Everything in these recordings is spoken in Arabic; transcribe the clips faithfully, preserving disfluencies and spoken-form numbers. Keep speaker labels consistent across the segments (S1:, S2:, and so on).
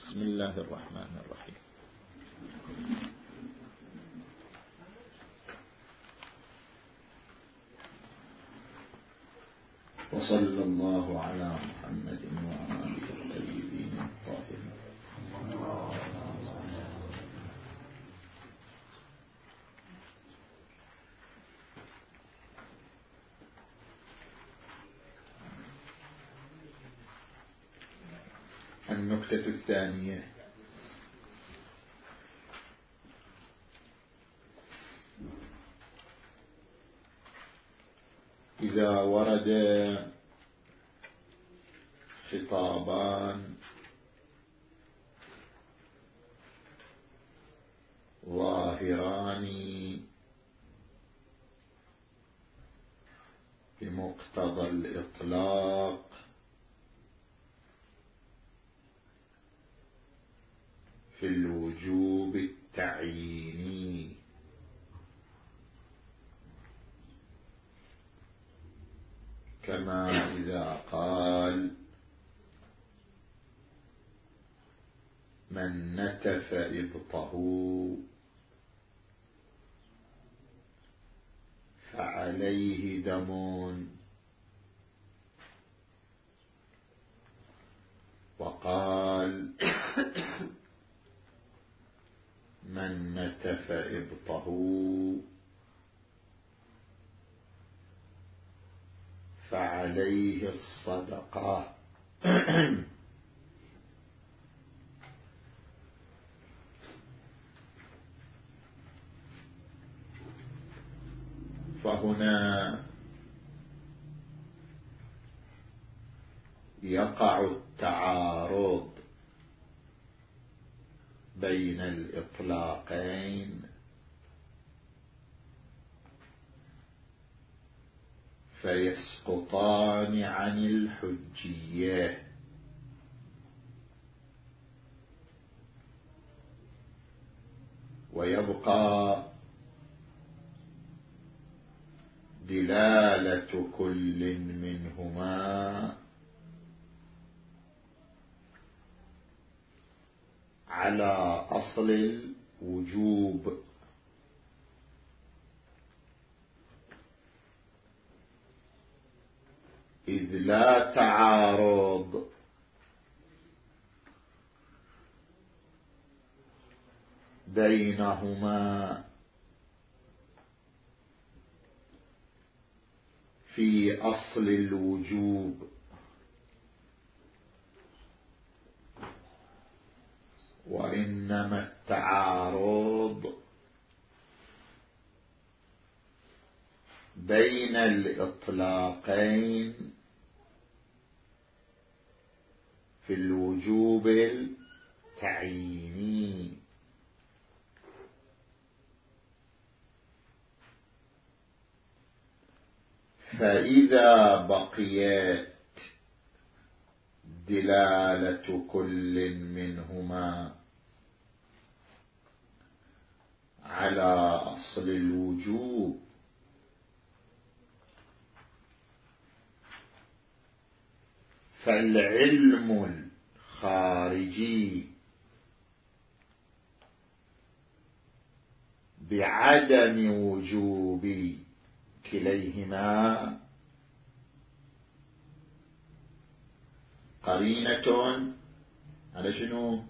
S1: بسم الله الرحمن الرحيم. وصلى الله على محمد وآله الطيبين الطاهرين. النكتة الثانية: إذا ورد خطابان ظاهران بمقتضى الإطلاق في الوجوب التعييني، كما إذا قال: من نتف إبطه فعليه دم، وقال: من نتف إبطه فعليه الصدقة. فهنا يقع التعارض بين الإطلاقين، فيسقطان عن الحجية، ويبقى دلالة كل منهما على أصل الوجوب، إذ لا تعارض بينهما في أصل الوجوب، وإنما التعارض بين الإطلاقين في الوجوب التعييني. فإذا بقيت دلالة كل منهما على أصل الوجوب، فالعلم الخارجي بعدم وجوب كليهما قرينة على شنو؟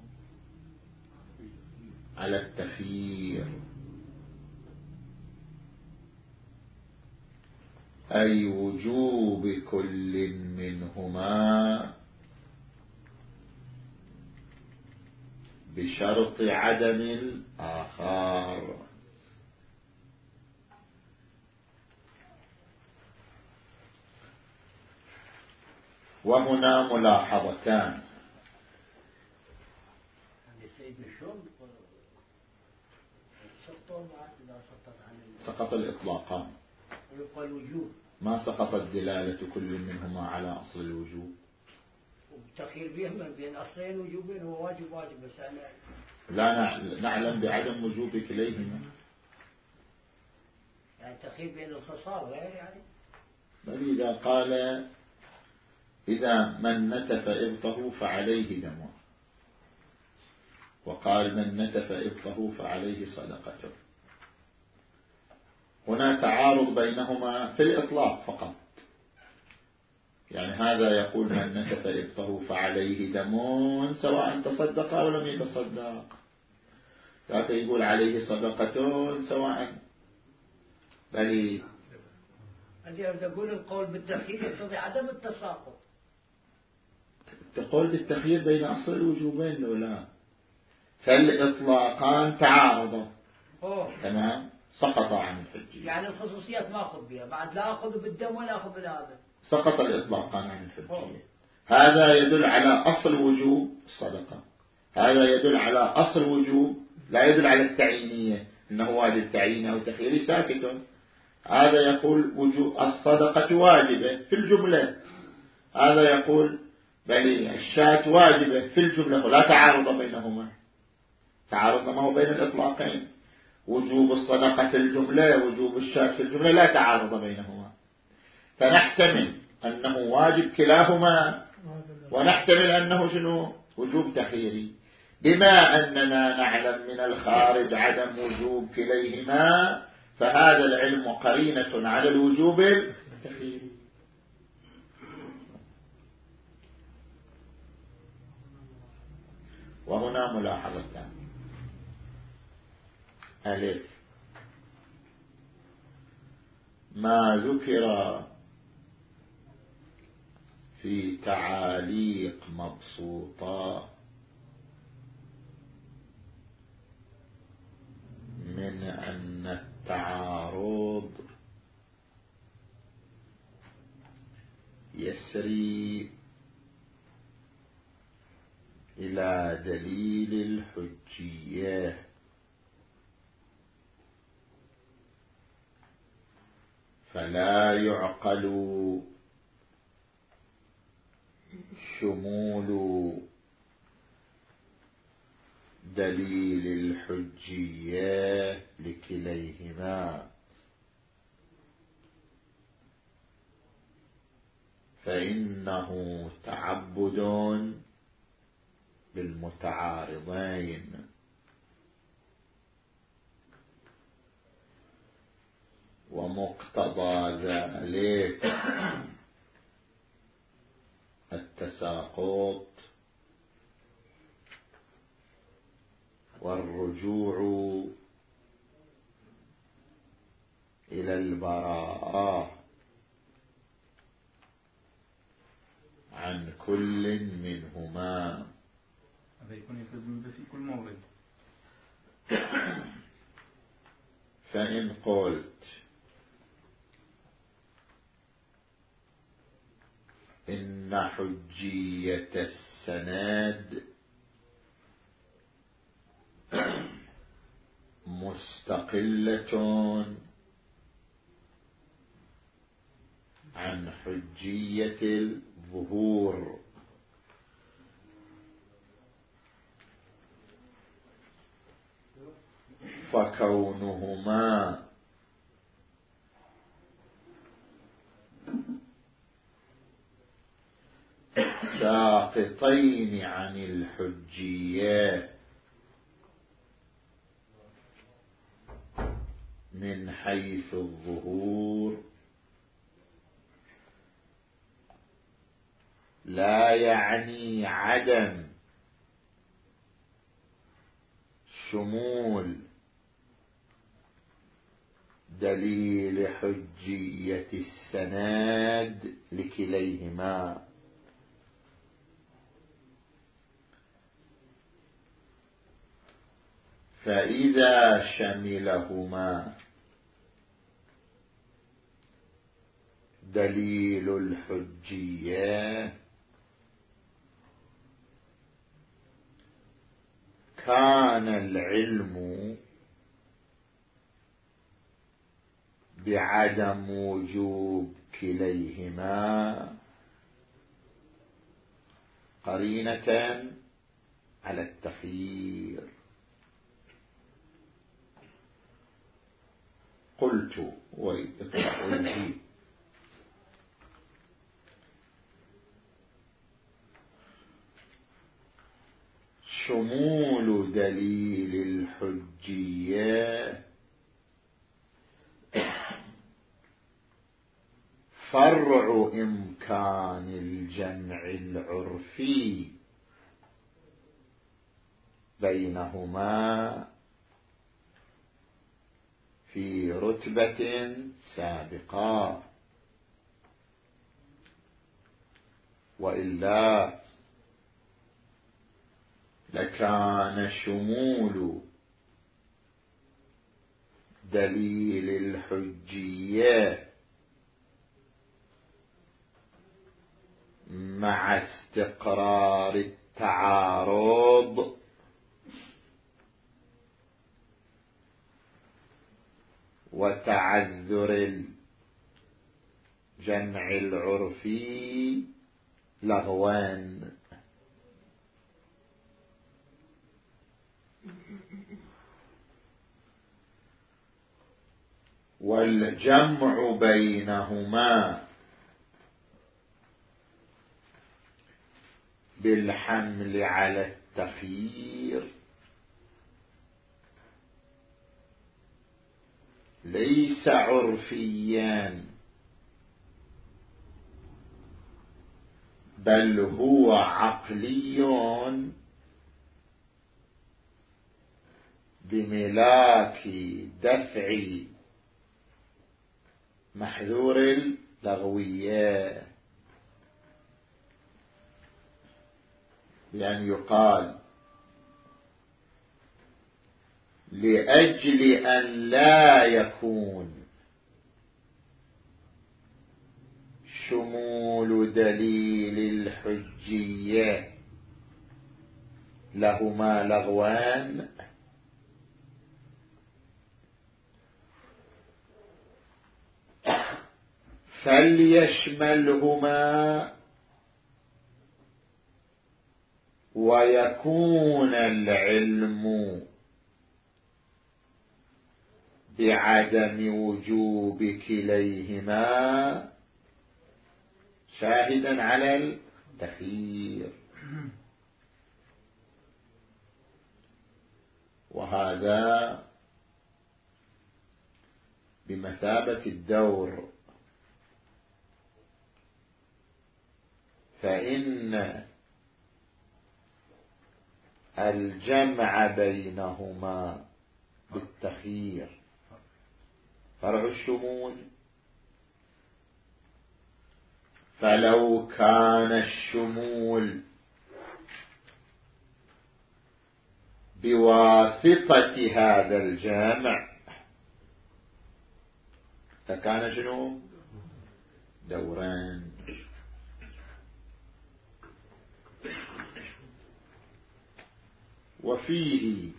S1: على التخيير، أي وجوب كل منهما بشرط عدم الآخر. وهنا ملاحظتان: سقط الإطلاقان، ما سقطت دلالة كل منهما على أصل الوجوب،
S2: والتخيير بهم بين أصلين وجوبين هو واجب واجب، بس أنا
S1: لا نعلم بعدم وجوب كليهما،
S2: يعني التخيير بين الخصال غير يعني.
S1: بل إذا قال: إذا من نتف إبطه فعليه دم، وقال من نتف إبطه فعليه صدقته. هنا تعارض بينهما في الإطلاق فقط، يعني هذا يقول من نتف إبطه فعليه دم سواء تصدق أو لم يتصدق، ذاك يقول عليه صدقة سواء بل
S2: تقول القول بالتخيير يقتضي عدم التساقط.
S1: تقول بالتخيير بين أصل الوجوبين لو لا، فالإطلاقان تعارضا تمام سقط عن الحجية،
S2: يعني الخصوصيات ما أخذ بها بعد، لا أخذ بالدم ولا أخذ بالهذا،
S1: سقط الإطلاقان عن الحجية. هذا يدل على أصل وجوب الصدقة، هذا يدل على أصل وجوب، لا يدل على التعيينية إنه واجب تعيين أو تخييري ساكت. هذا يقول وجوب الصدقة واجبة في الجملة، هذا يقول بل الشاة واجبة في الجملة، ولا تعارض بينهما، تعارض ما هو بين الإطلاقين، وجوب الصدقة في الجملة وجوب الشاة في الجملة لا تعارض بينهما، فنحتمل أنه واجب كلاهما ونحتمل أنه شنو وجوب تخييري. بما أننا نعلم من الخارج عدم وجوب كليهما فهذا العلم قرينة على الوجوب التخييري. وهنا ملاحظتان: ألف، ما ذكر في تعاليق مبسوطة من أن التعارض يسري إلى دليل الحجية، فلا يعقل شمول دليل الحجية لكليهما، فإنه تعبد بالمتعارضين، ومقتضى ذلك التساقط والرجوع إلى البراءة عن كل منهما.
S3: هذا يكون يفيد في كل مورد.
S1: فإن قلت إن حجية السند مستقلة عن حجية الظهور، فكونهما ساقطين عن الحجية من حيث الظهور لا يعني عدم شمول دليل حجية السند لكليهما. فإذا شملهما دليل الحجية كان العلم بعدم وجوب كليهما قرينة على التخيير. قلت وإطلاق شمول دليل الحجية فرع إمكان الجمع العرفي بينهما في رتبة سابقة، وإلا لكان شمول دليل الحجية مع استقرار التعارض وتعذر الجمع العرفي لغوان، والجمع بينهما بالحمل على التخيير ليس عرفيا، بل هو عقلي بملاك دفع محذور اللغوية، بأن يقال لأجل أن لا يكون شمول دليل الحجية لهما لغوان فليشملهما ويكون العلم بعدم وجوب كليهما شاهدا على التخيير، وهذا بمثابة الدور، فإن الجمع بينهما بالتخيير فرع الشمول، فلو كان الشمول بواسطة هذا الجمع فكان شنو؟ دوران. وفيه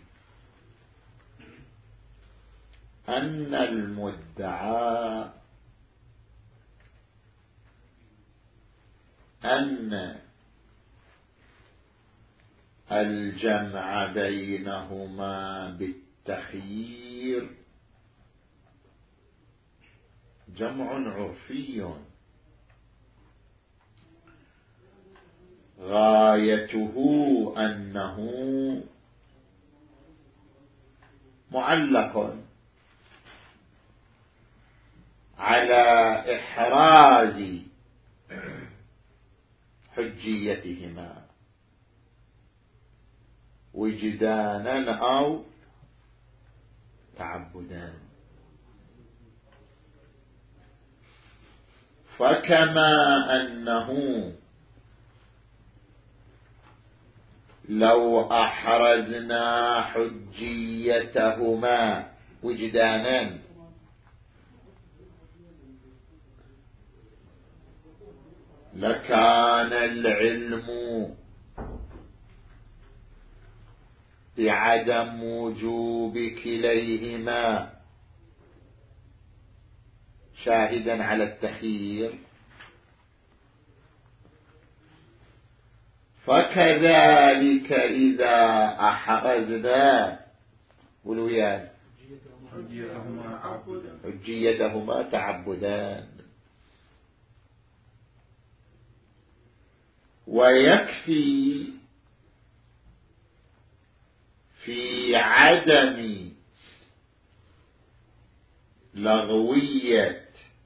S1: أن المدعى أن الجمع بينهما بالتخيير جمع عرفي غايته أنه معلق على إحراز حجيتهما وجدانا أو تعبدا، فكما أنه لو أحرزنا حجيتهما وجدانا لكان العلم بعدم وجوب كليهما شاهدا على التخيير، فكذلك إذا أحرزنا ولويان حجيتهما تعبدان، ويكفي في عدم لغوية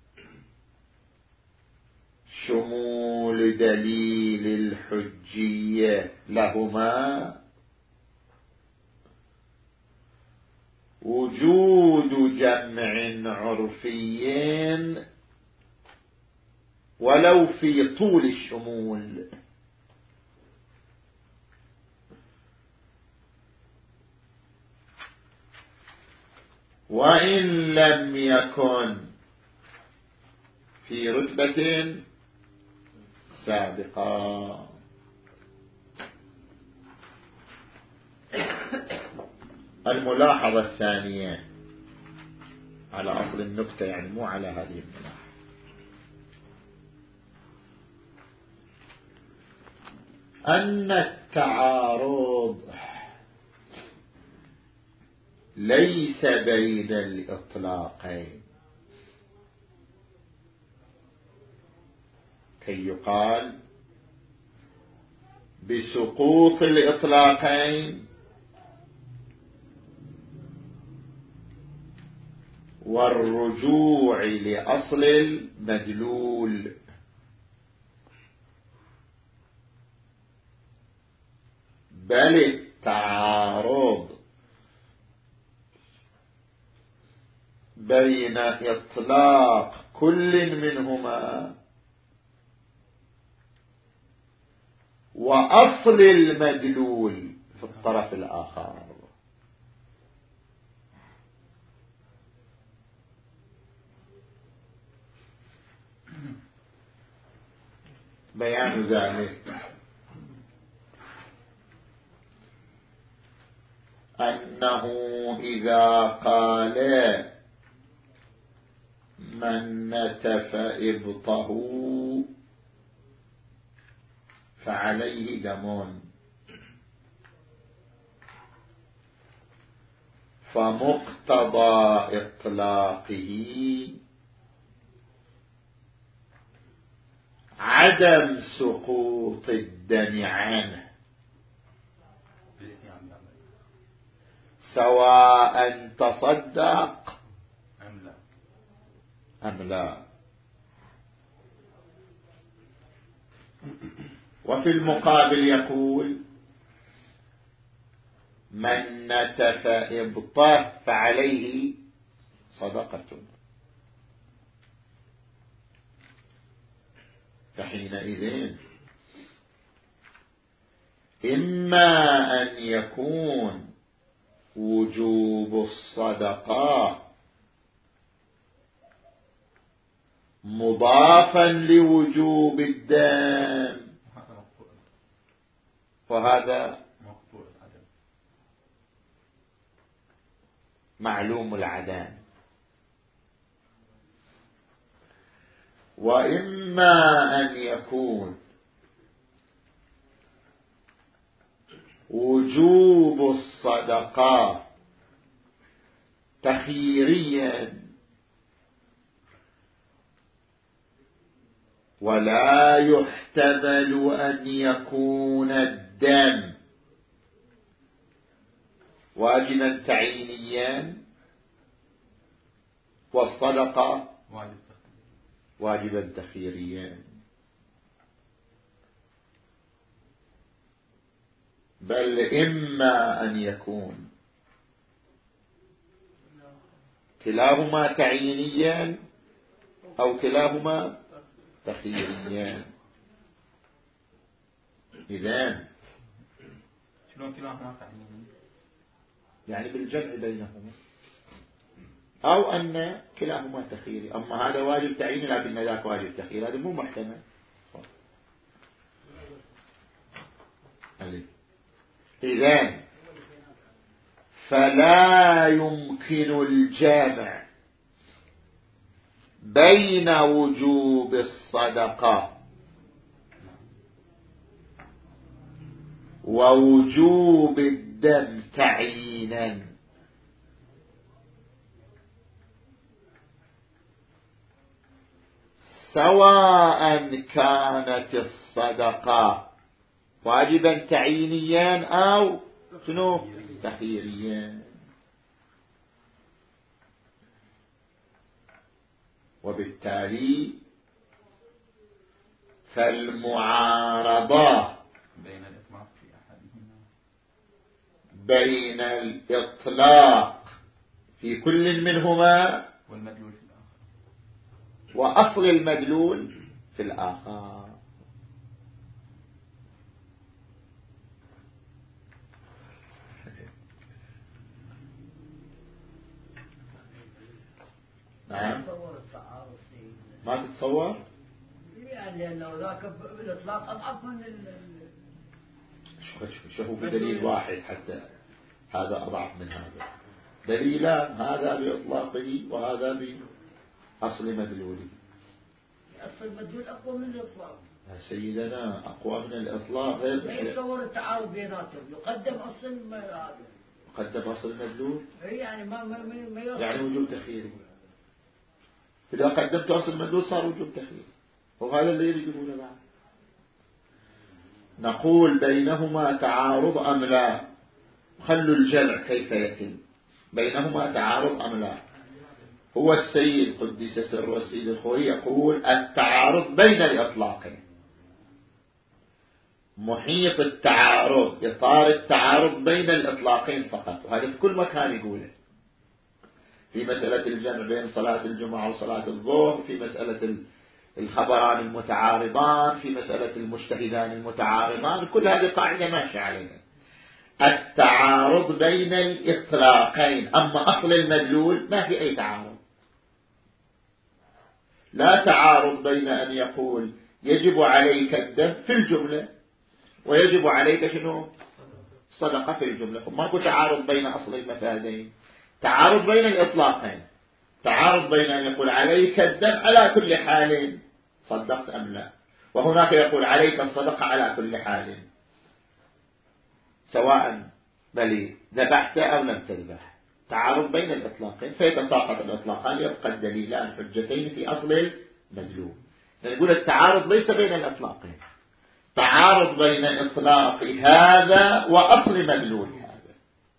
S1: شمول دليل الحجية لهما وجود جمع عرفي ولو في طول الشمول. وإن لم يكن في رتبة سابقة. الملاحظة الثانية على أصل النكتة، يعني مو على هذه الملاحظة. أن التعارض ليس بين الإطلاقين كي يقال بسقوط الإطلاقين والرجوع لأصل المدلول، بل التعارض بين إطلاق كل منهما وأصل المدلول في الطرف الآخر. بيان ذلك أنه إذا قال من نتف إبطه فعليه دم، فمقتضى إطلاقه عدم سقوط الدم عنه، سواء تصدق أم لا. وفي المقابل يقول من نتف إبطه فعليه صدقة، فحينئذ إما أن يكون وجوب الصدقة مضافا لوجوب الدم، وهذا معلوم العدم، وإما أن يكون وجوب الصدقة تخييريا ولا يحتمل أن يكون الدم واجبا تعيينيا والصدقة واجبا تخييريا، بل إما أن يكون كلاهما تعيينيا أو كلاهما تخييريا. إذن
S3: شلون كلاهما تعيينيا؟
S1: يعني بالجمع بينهما، أو أن كلاهما تخييري، أما هذا واجب تعييني لكن ذاك واجب تخييري، هذا مو محتمل. إذن فلا يمكن الجمع بين وجوب الصدقة ووجوب الدم تعيينا، سواء كانت الصدقة واجبا تعيينيا أو شنو تخييريا. وبالتالي فالمعارضة
S3: بين الإطلاق في أحدهما
S1: بين الإطلاق في كل منهما
S3: والمدلول في الآخر
S1: وأصل المدلول في الآخر. نعم ما تتصور
S2: يعني لأنه ذاك الإطلاق أضعف من
S1: شوفوا بدليل واحد حتى هذا أضعف من هذا. دليلان، هذا بإطلاقه وهذا بأصل مدلوله.
S2: أصل المدلول أقوى من الإطلاق
S1: يا سيدنا أقوى من الإطلاق غير
S2: لا يتصور التعارض بيناتهم. يقدم أصل هذا
S1: يقدم أصل المدلول
S2: يعني ما ما ما
S1: يعني وجود تخييري. إذا قدمت أصل المدلول صار وجود تخييري، وهذا اللي يقولونه بعد. نقول بينهما تعارض أم لا؟ خلوا الجمع كيف يتم. بينهما تعارض أم لا؟ هو السيد قدس سر السيد الخوي يقول التعارض بين الإطلاقين. محيط التعارض إطار التعارض بين الإطلاقين فقط، وهذا في كل مكان يقوله. في مسألة الجمع بين صلاة الجمعة وصلاة الظهر، في مسألة الخبران المتعارضان، في مسألة المجتهدان المتعارضان، كل هذه قاعدة ماشية عليها. التعارض بين الإطلاقين، أما أصل المدلول ما في أي تعارض. لا تعارض بين أن يقول يجب عليك الدم في الجملة ويجب عليك شنو صدقة في الجملة. ماكو تعارض بين أصل المفادين، تعارض بين الإطلاقين. تعارض بين أن يقول عليك الدم على كل حال صدقت أم لا، وهناك يقول عليك الصدقة على كل حال سواء بل ذبحت أو لم تذبح. تعارض بين الإطلاقين فيتساقط الإطلاقان، يبقى الدليلان حجتين في أصل المدلول. نقول التعارض ليس بين الإطلاقين، تعارض بين إطلاق هذا وأصل مدلول هذا.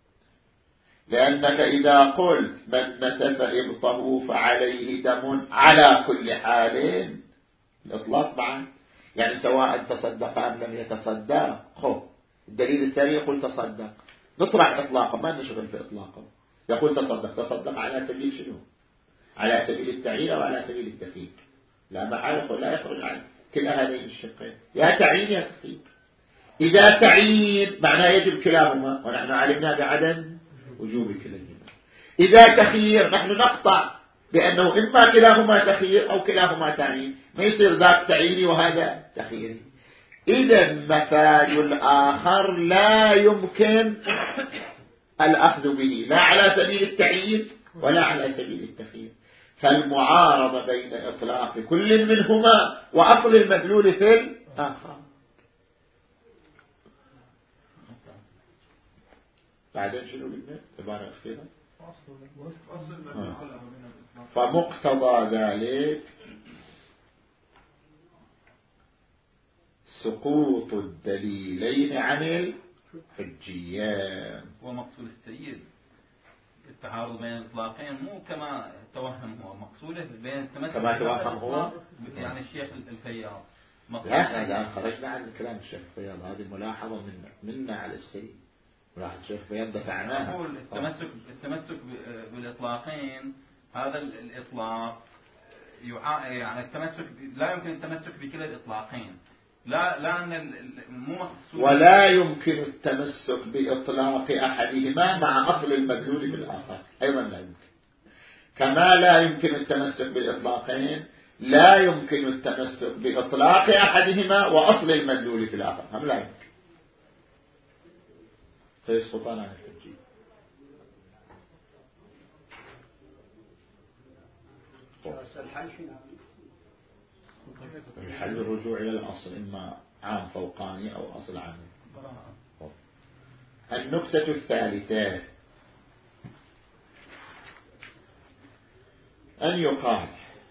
S1: لأنك إذا قلت من نتف إبطه فعليه دم على كل حال، الإطلاق معا يعني سواء تصدق أم لم يتصدق. خب الدليل الثاني يقول تصدق، نطرح إطلاقه ما نشغل في إطلاقه. يقول تصدق، تصدق على سبيل شنو؟ على سبيل التعيين أو على سبيل التخيير؟ لا محال يقول لا يخرج عن كل هذين الشقين، يا تعيين يا تخيير. إذا تعيين معناه يجب كلاهما، ونحن علمنا بعدم وجوب كلاهما. إذا تخيير نحن نقطع بأنه إما كلاهما تخيير أو كلاهما تعيين، ما يصير ذاك تعييني وهذا تخييري. إذا مفاد الآخر لا يمكن الأخذ به لا على سبيل التعيين ولا على سبيل التخيير. فالمعارضة بين إطلاق كل منهما وأصل المدلول في الآخر. بعدين شنو قلنا؟ عبارة أخيرة. فمقتضى ذلك سقوط الدليلين عن الحجية.
S3: ومقصود السيد التعارض بين الإطلاقين مو كما توهم هو، مقصوده بين التمسك
S1: كما توهم هو
S3: يعني الشيخ الفياض.
S1: لا الآن خرجنا عن كلام الشيخ الفياض، هذه ملاحظة منا منا على السيد. ملاحظة الشيخ الفياض دفعناها.
S3: أقول التمسك التمسك بالإطلاقين، هذا الإطلاق يع... يعني التمسك لا يمكن التمسك بكلا الإطلاقين، لا لأن مو مقصود.
S1: ولا يمكن التمسك بإطلاق أحدهما مع أصل المدلول بالآخر أيضا لا يمكن. كما لا يمكن التمسك بالإطلاقين لا يمكن التمسك بإطلاق أحدهما وأصل المدلول في الآخر، هم لا يمكن، فيسقطان عن الترجيح. الحل الرجوع إلى الأصل، إما عام فوقاني أو أصل عام. النكتة الثالثة أن يقال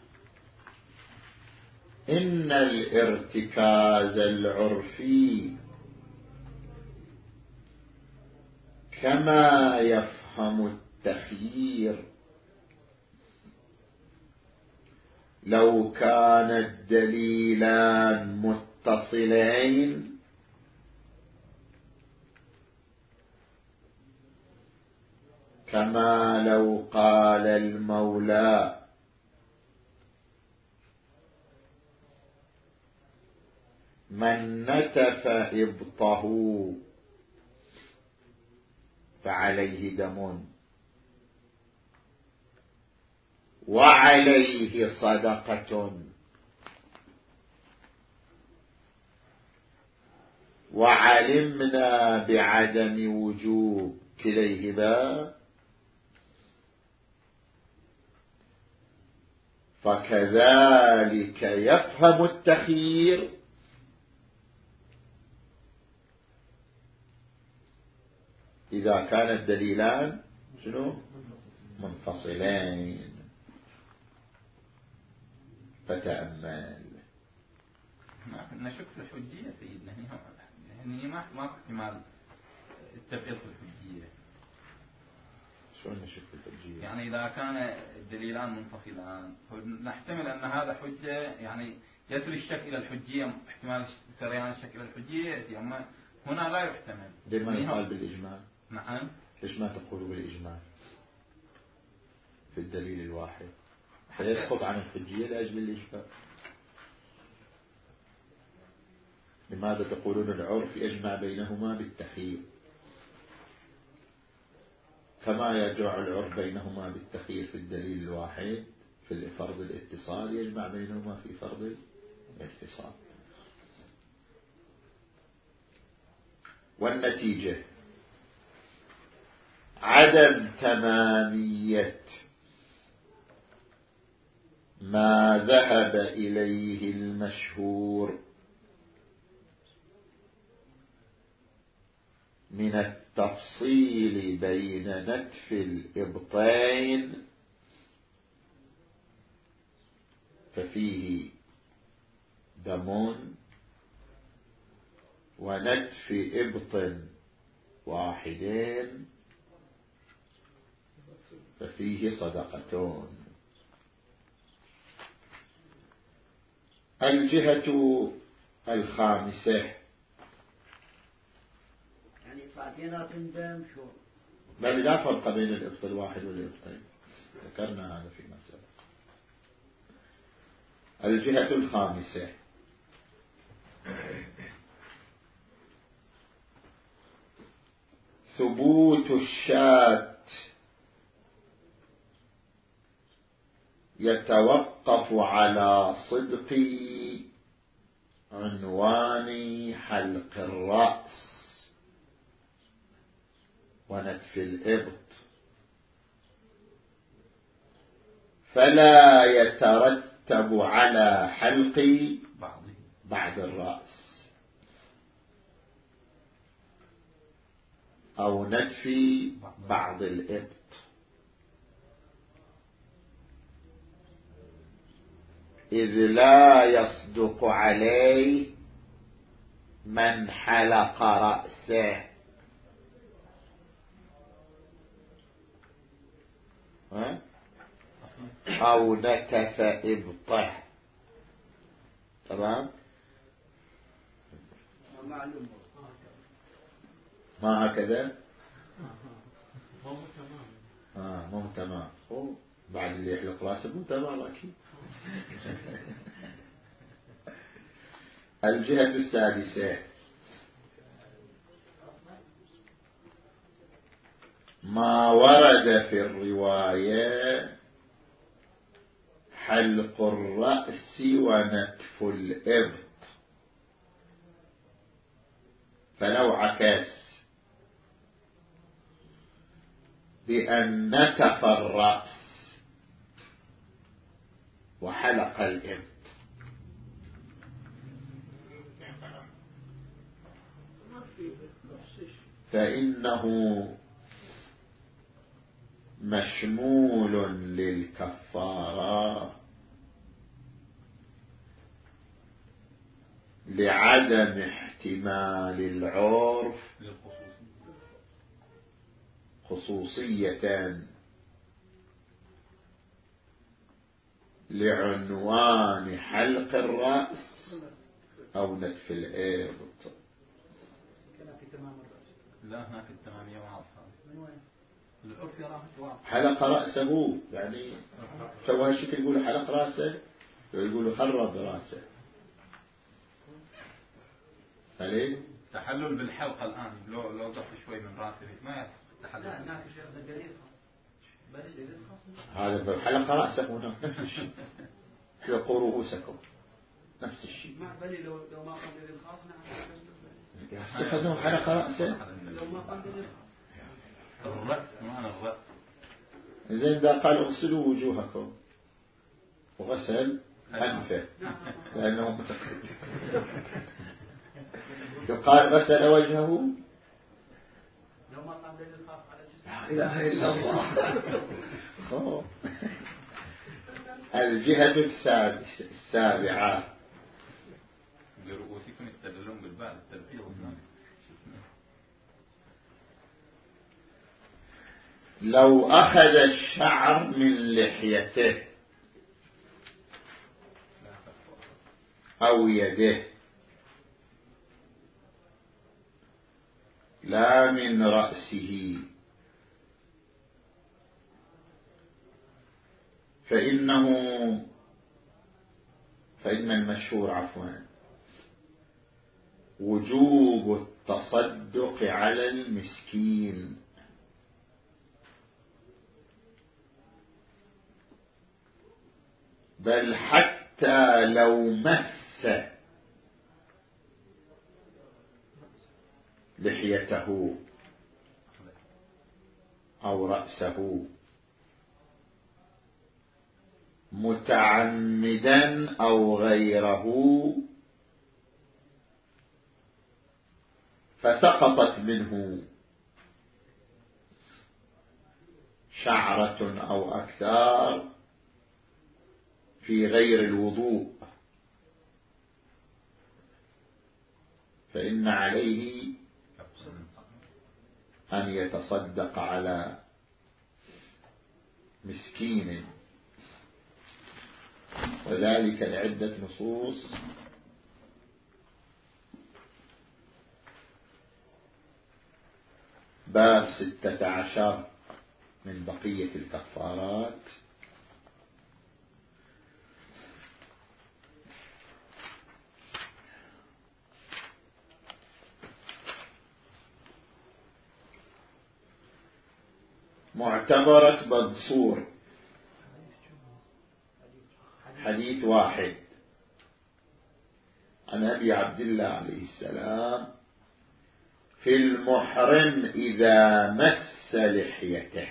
S1: إن الارتكاز العرفي كما يفهم التخيير لو كان الدليلان متصلين كما لو قال المولى من نتف إبطه فعليه دم وعليه صدقة وعلمنا بعدم وجوب كليهما فكذلك يفهم التخيير إذا كان الدليلان شنو منفصلين. فتأمل.
S3: نشك في الحجية سيدنا، يعني ما ما في احتمال التبعيض في الحجية.
S1: شو نشك في الحجية؟
S3: يعني إذا كان الدليلان منفصلان نحتمل أن هذا حجة، يعني يسري الشك إلى الحجية، احتمال سريان الشك إلى الحجية، أما هنا لا يحتمل.
S1: ليه ما يقال بالإجماع؟
S3: نعم.
S1: ليش ما تقول بالإجماع في الدليل الواحد؟ فيسقط عن الحجية لأجل الإجماع. لماذا تقولون العرف يجمع بينهما بالتخيير كما يجمع العرف بينهما بالتخيير في الدليل الواحد في فرض الاتصال، يجمع بينهما في فرض الاتصال. والنتيجة عدم تمامية ما ذهب إليه المشهور من التفصيل بين نتف الإبطين ففيه دم ونتف إبط واحدين ففيه صدقتون. الجهة الخامسة
S2: يعني فاتينا تندم شو
S1: بل لا فرق بين الإبط الواحد والإبطين، ذكرنا هذا فيما سبق. الجهة الخامسة ثبوت الشاة يتوقف على صدق عنوان حلق الرأس ونتف الإبط، فلا يترتب على حلق بعد الرأس أو نتف بعض الإبط، إذ لا يصدق عليه من حلق رأسه أو نتف إبطه. تمام؟ ما هكذا؟ آه مو تمام. بعد اللي يحلق رأسه مو تمام أكيد. الجهة السادسة ما ورد في الرواية حلق الرأس ونتف الإبط، فلو عكس بأن نتف الرأس وحلق الإبط فإنه مشمول للكفارة لعدم احتمال العرف خصوصية لعنوان حلق الرأس أو نتف الإبط.
S3: لا هناك التمامية واضحة. العرف يراها واضحة.
S1: حلق رأسه يعني سوى شكل يقولوا حلق رأسه يقولوا خرب رأسه. عليه
S3: تحلل بالحلقة الآن لو لو ضف شوي من رأسه ما يصح تحلل.
S2: لا هناك شيء دليل خاص.
S1: هذا حلق رأسه هناك نفس الشيء. حلقوا رؤوسكم نفس الشيء.
S2: ما بلي لو لو ما قام دليل خاص نعم.
S1: يستخدمون حلق رأسه.
S2: لو ما قام دليل خاص.
S3: الرأس معنى الرأس.
S1: زين إذا قال اغسلوا وجوهكم وغسل أنفه لأنه متقدم. يقال غسل وجهه
S2: لو ما قام دليل خاص على الجسم.
S1: لا إله إلا الله. الجهة السادسة السابعة
S3: لرؤوسكم يستدلون بالبعض التربية والنام.
S1: لو أخذ الشعر من لحيته أو يده لا من رأسه فإنه فإن المشهور عفوا وجوب التصدق على المسكين بل حتى لو مس لحيته أو رأسه متعمدا أو غيره فسقطت منه شعرة أو أكثر في غير الوضوء فإن عليه أن يتصدق على مسكين وذلك لعدة نصوص باب ستة عشر من بقية الكفارات معتبرة منصور حديث واحد عن أبي عبد الله عليه السلام في المحرم إذا مس لحيته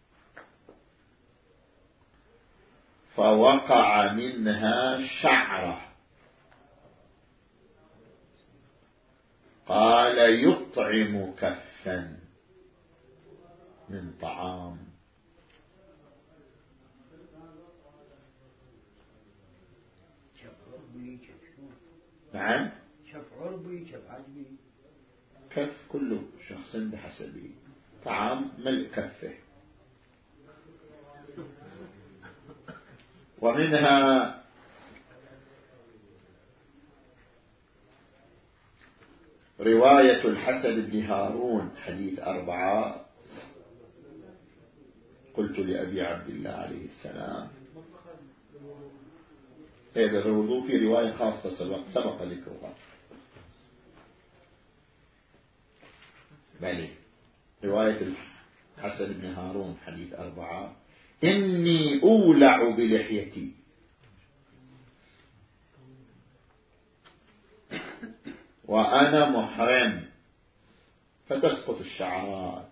S1: فوقع منها شعرة قال يطعم كفا من طعام نعم
S2: شف عربي شف عجبي
S1: كف كل شخص بحسبه طعام ملء كفه ومنها رواية الحسن بن هارون حديث أربعة قلت لأبي عبد الله عليه السلام هذا الوضوء في رواية خاصة سبق, سبق ذكرها بلي رواية الحسن بن هارون حديث أربعة إني أولع بلحيتي وأنا محرم فتسقط الشعرات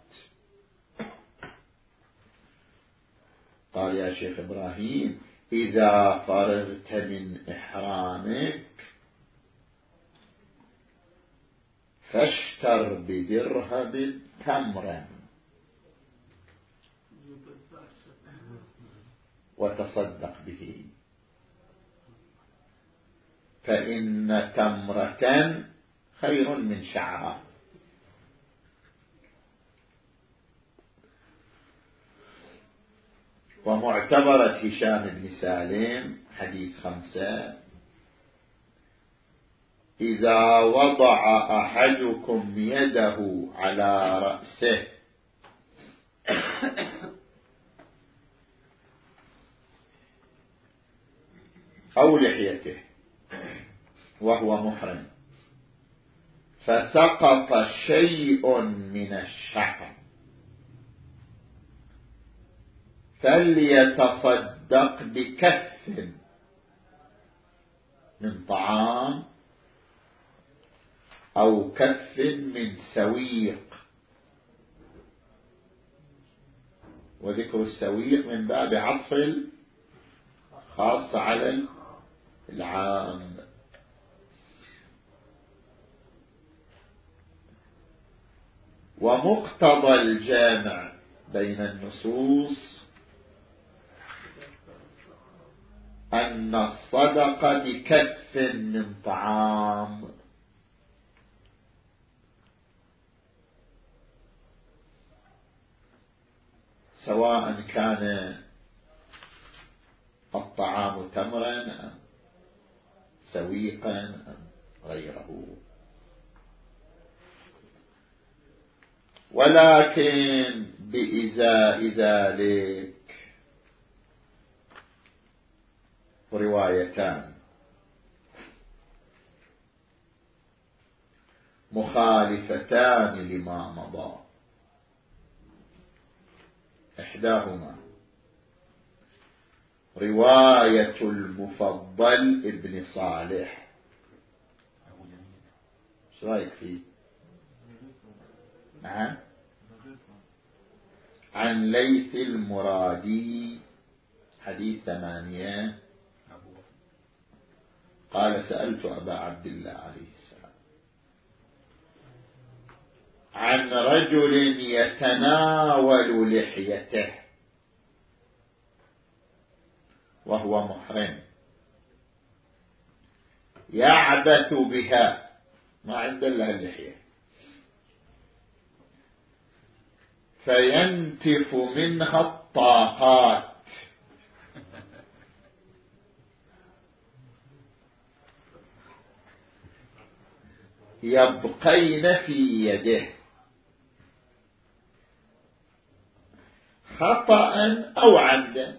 S1: قال يا شيخ إبراهيم إذا فرغت من إحرامك فاشتر بدرهم تمرا وتصدق به فإن تمرة خير من شعرة ومعتبرة هشام بن سالم حديث خمسة: إذا وضع أحدكم يده على رأسه أو لحيته وهو محرم فسقط شيء من الشعر فليتصدق بكف من طعام أو كف من سويق. وذكر السويق من باب عطف الخاص على العام. ومقتضى الجامع بين النصوص أن الصدقة بكف من طعام، سواء كان الطعام تمرا أم سويقا أم غيره. ولكن بإزاء ذلك روايتان مخالفتان لما مضى. إحداهما رواية المفضل ابن صالح، شو رأيك فيه؟ نعم، عن ليث المرادي حديث ثمانية قال: سألت أبا عبد الله عليه السلام عن رجل يتناول لحيته وهو محرم يعبث بها، ما عنده إلا اللحية، فينتف منها الطاقات يبقين في يده خطأ أو عمدا.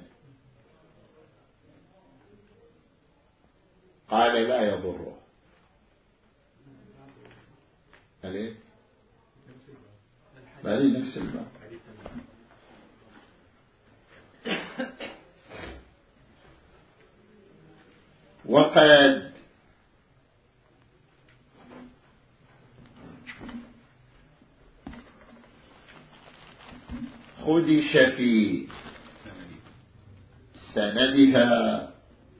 S1: قال: لا يضره. عليه بل نفس الباب. وقد خدش في سندها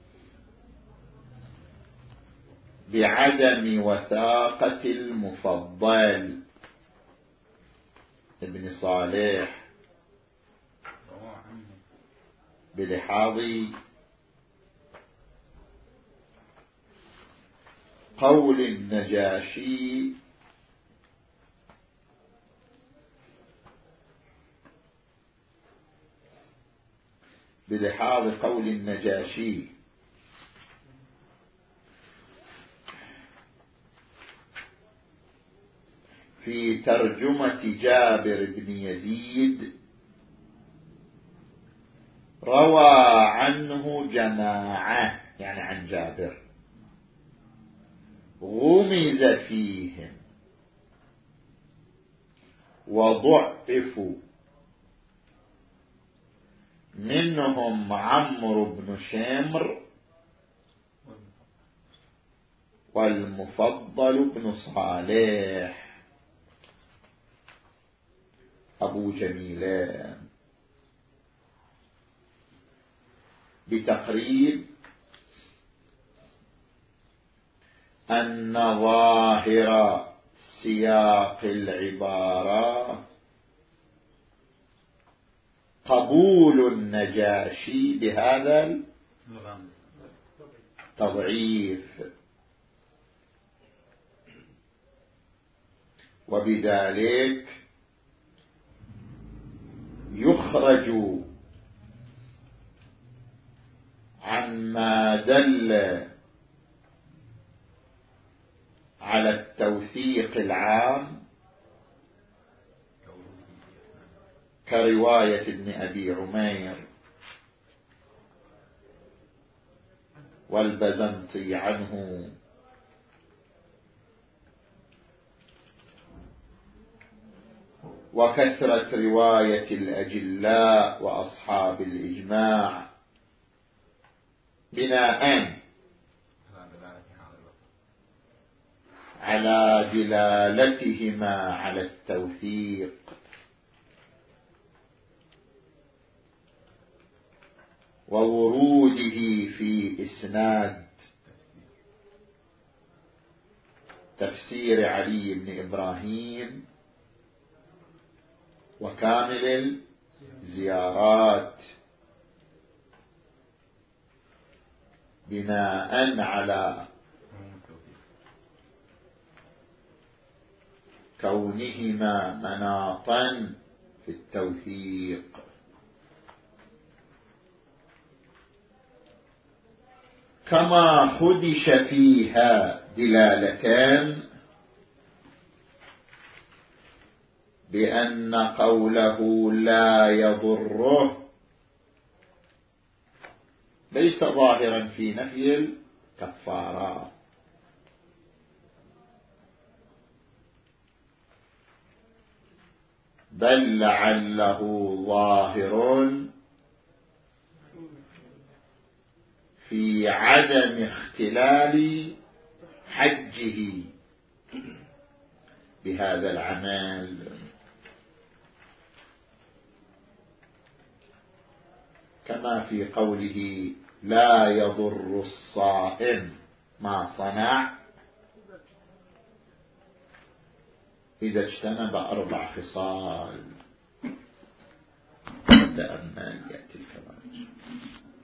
S1: بعدم وثاقة المفضل ابن صالح بلحاظ قول النجاشي بلحاظ قول النجاشي في ترجمة جابر بن يزيد: روى عنه جماعة، يعني عن جابر، غمز فيهم وضعفوا، منهم عمرو بن شمر والمفضل بن صالح أبو جميلان، بتقريب أن ظاهر سياق العبارة قبول النجاشي بهذا التضعيف، وبذلك يخرج ودل على التوثيق العام كرواية ابن أبي عمير والبزنطي عنه وكثرة رواية الأجلاء وأصحاب الإجماع بناء على دلالتهما على التوثيق ووروده في إسناد تفسير علي بن إبراهيم وكامل الزيارات بناء على كونهما مناطا في التوثيق. كما خدش فيها دلالتان بأن قوله لا يضره ليس ظاهرا في نفي الكفارة، بل لعله ظاهر في عدم اختلال حجه بهذا العمل، كما في قوله لا يضر الصائم ما صنع إذا اجتنب أربع خصال. تأمل يأتي